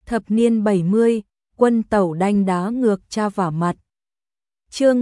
Thập niên 70, quân tẩu đanh đá ngược cha vả mặt. Chương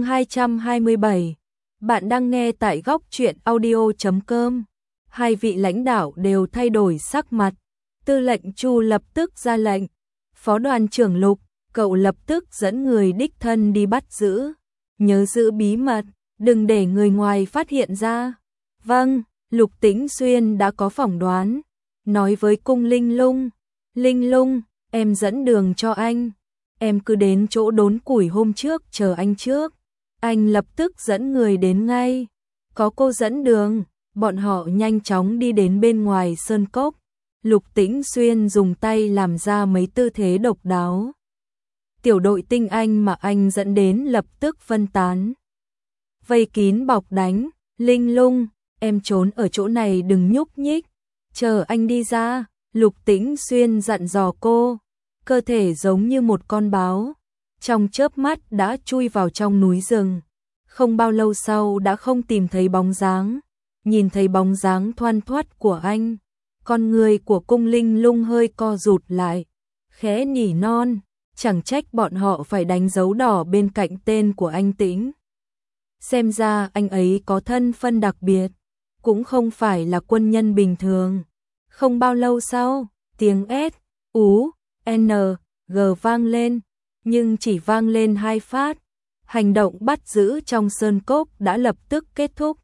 227. Bạn đang nghe tại góc truyện audio.com. Hai vị lãnh đạo đều thay đổi sắc mặt. Tư lệnh Chu lập tức ra lệnh. Phó đoàn trưởng Lục, cậu lập tức dẫn người đích thân đi bắt giữ. Nhớ giữ bí mật, đừng để người ngoài phát hiện ra. Vâng, Lục Tĩnh Xuyên đã có phỏng đoán. Nói với cung Linh Lung. Linh Lung, em dẫn đường cho anh. Em cứ đến chỗ đốn củi hôm trước chờ anh trước. Anh lập tức dẫn người đến ngay. Có cô dẫn đường, bọn họ nhanh chóng đi đến bên ngoài sơn cốc. Lục Tĩnh Xuyên dùng tay làm ra mấy tư thế độc đáo. Tiểu đội tinh anh mà anh dẫn đến lập tức phân tán. Vây kín bọc đánh. Linh Lung, em trốn ở chỗ này đừng nhúc nhích. Chờ anh đi ra. Lục Tĩnh Xuyên dặn dò cô. Cơ thể giống như một con báo. Trong chớp mắt đã chui vào trong núi rừng. Không bao lâu sau đã không tìm thấy bóng dáng. Nhìn thấy bóng dáng thoăn thoắt của anh. Con người của cung Linh Lung hơi co rụt lại. Khẽ nỉ non. Chẳng trách bọn họ phải đánh dấu đỏ bên cạnh tên của anh Tĩnh. Xem ra anh ấy có thân phận đặc biệt. Cũng không phải là quân nhân bình thường. Không bao lâu sau, tiếng S, U, N, G vang lên. Nhưng chỉ vang lên 2 phát. Hành động bắt giữ trong sơn cốc đã lập tức kết thúc.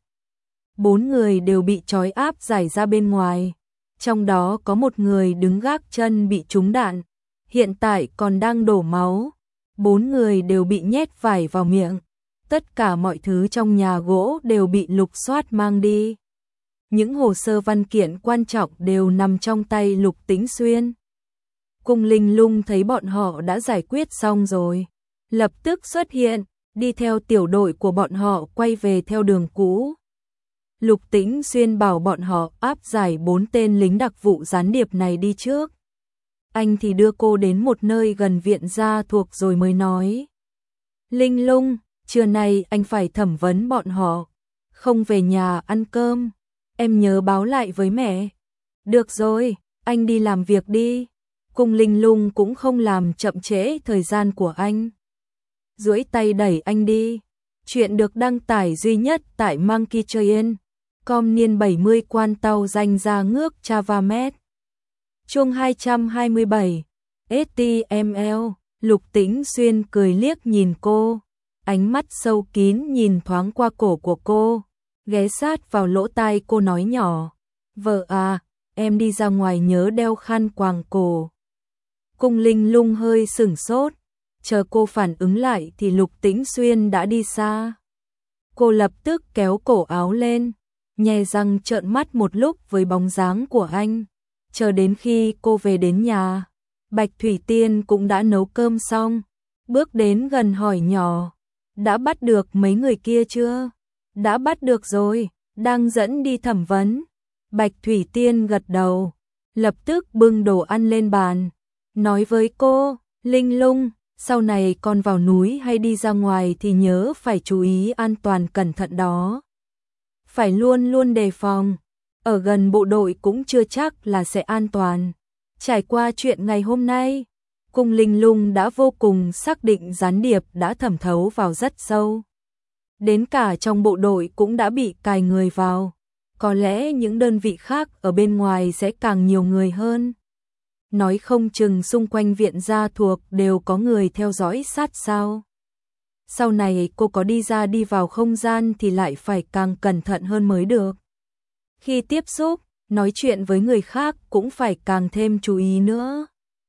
4 người đều bị trói áp giải ra bên ngoài. Trong đó có một người đứng gác chân bị trúng đạn. Hiện tại còn đang đổ máu. 4 người đều bị nhét vải vào miệng. Tất cả mọi thứ trong nhà gỗ đều bị lục soát mang đi. Những hồ sơ văn kiện quan trọng đều nằm trong tay Lục Tĩnh Xuyên. Cung Linh Lung thấy bọn họ đã giải quyết xong rồi. Lập tức xuất hiện, đi theo tiểu đội của bọn họ quay về theo đường cũ. Lục Tĩnh Xuyên bảo bọn họ áp giải 4 tên lính đặc vụ gián điệp này đi trước. Anh thì đưa cô đến một nơi gần viện gia thuộc rồi mới nói. Linh Lung, trưa nay anh phải thẩm vấn bọn họ. Không về nhà ăn cơm. Em nhớ báo lại với mẹ. Được rồi, anh đi làm việc đi. Cung Linh Lung cũng không làm chậm trễ thời gian của anh. Duỗi tay đẩy anh đi. Chuyện được đăng tải duy nhất tại monkeytrain.com niên 70 quan tàu danh ra ngước Chavamet. Chương 227. STML. Lục Tĩnh Xuyên cười liếc nhìn cô. Ánh mắt sâu kín nhìn thoáng qua cổ của cô. Ghé sát vào lỗ tai cô nói nhỏ. Vợ à, em đi ra ngoài nhớ đeo khăn quàng cổ. Cung Linh Lung hơi sửng sốt. Chờ cô phản ứng lại thì Lục Tĩnh Xuyên đã đi xa. Cô lập tức kéo cổ áo lên. Nhe răng trợn mắt một lúc với bóng dáng của anh. Chờ đến khi cô về đến nhà. Bạch Thủy Tiên cũng đã nấu cơm xong. Bước đến gần hỏi nhỏ. Đã bắt được mấy người kia chưa? Đã bắt được rồi, đang dẫn đi thẩm vấn. Bạch Thủy Tiên gật đầu, lập tức bưng đồ ăn lên bàn. Nói với cô, Linh Lung, sau này con vào núi hay đi ra ngoài thì nhớ phải chú ý an toàn cẩn thận đó. Phải luôn luôn đề phòng, ở gần bộ đội cũng chưa chắc là sẽ an toàn. Trải qua chuyện ngày hôm nay, Cung Linh Lung đã vô cùng xác định gián điệp đã thẩm thấu vào rất sâu. Đến cả trong bộ đội cũng đã bị cài người vào. Có lẽ những đơn vị khác ở bên ngoài sẽ càng nhiều người hơn. Nói không chừng xung quanh viện gia thuộc đều có người theo dõi sát sao. Sau này cô có đi ra đi vào không gian thì lại phải càng cẩn thận hơn mới được. Khi tiếp xúc, nói chuyện với người khác cũng phải càng thêm chú ý nữa.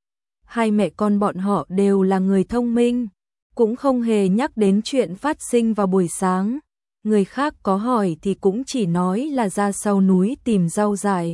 Hai mẹ con bọn họ đều là người thông minh. Cũng không hề nhắc đến chuyện phát sinh vào buổi sáng. Người khác có hỏi thì cũng chỉ nói là ra sau núi tìm rau dại.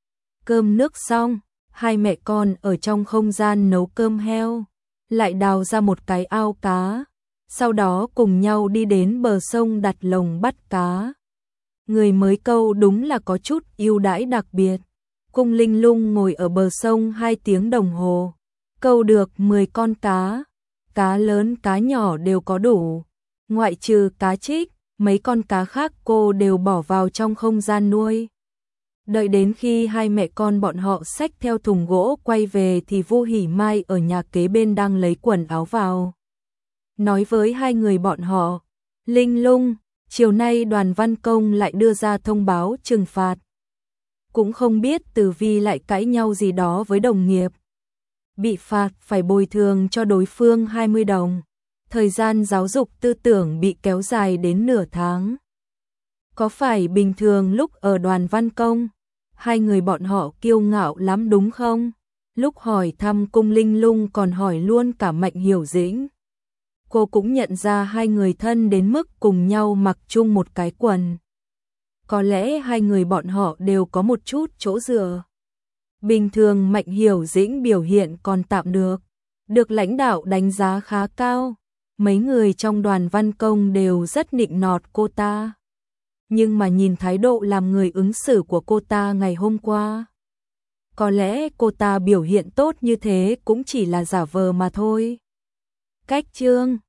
Cơm nước xong, hai mẹ con ở trong không gian nấu cơm heo. Lại đào ra một cái ao cá. Sau đó cùng nhau đi đến bờ sông đặt lồng bắt cá. Người mới câu đúng là có chút ưu đãi đặc biệt. Cung Linh Lung ngồi ở bờ sông 2 tiếng đồng hồ. Câu được 10 con cá. Cá lớn cá nhỏ đều có đủ. Ngoại trừ cá trích, mấy con cá khác cô đều bỏ vào trong không gian nuôi. Đợi đến khi hai mẹ con bọn họ xách theo thùng gỗ quay về thì Vu Hỉ Mai ở nhà kế bên đang lấy quần áo vào. Nói với hai người bọn họ, Linh Lung, chiều nay Đoàn Văn Công lại đưa ra thông báo trừng phạt. Cũng không biết Tử Vi lại cãi nhau gì đó với đồng nghiệp. Bị phạt phải bồi thường cho đối phương 20 đồng. Thời gian giáo dục tư tưởng bị kéo dài đến nửa tháng. Có phải bình thường lúc ở Đoàn Văn Công, hai người bọn họ kiêu ngạo lắm đúng không? Lúc hỏi thăm cung Linh Lung còn hỏi luôn cả Mạnh Hiểu Dĩnh. Cô cũng nhận ra hai người thân đến mức cùng nhau mặc chung một cái quần. Có lẽ hai người bọn họ đều có một chút chỗ dựa. Bình thường Mạnh Hiểu Dĩnh biểu hiện còn tạm được lãnh đạo đánh giá khá cao. Mấy người trong Đoàn Văn Công đều rất nịnh nọt cô ta. Nhưng mà nhìn thái độ làm người ứng xử của cô ta ngày hôm qua, có lẽ cô ta biểu hiện tốt như thế cũng chỉ là giả vờ mà thôi. Cách chương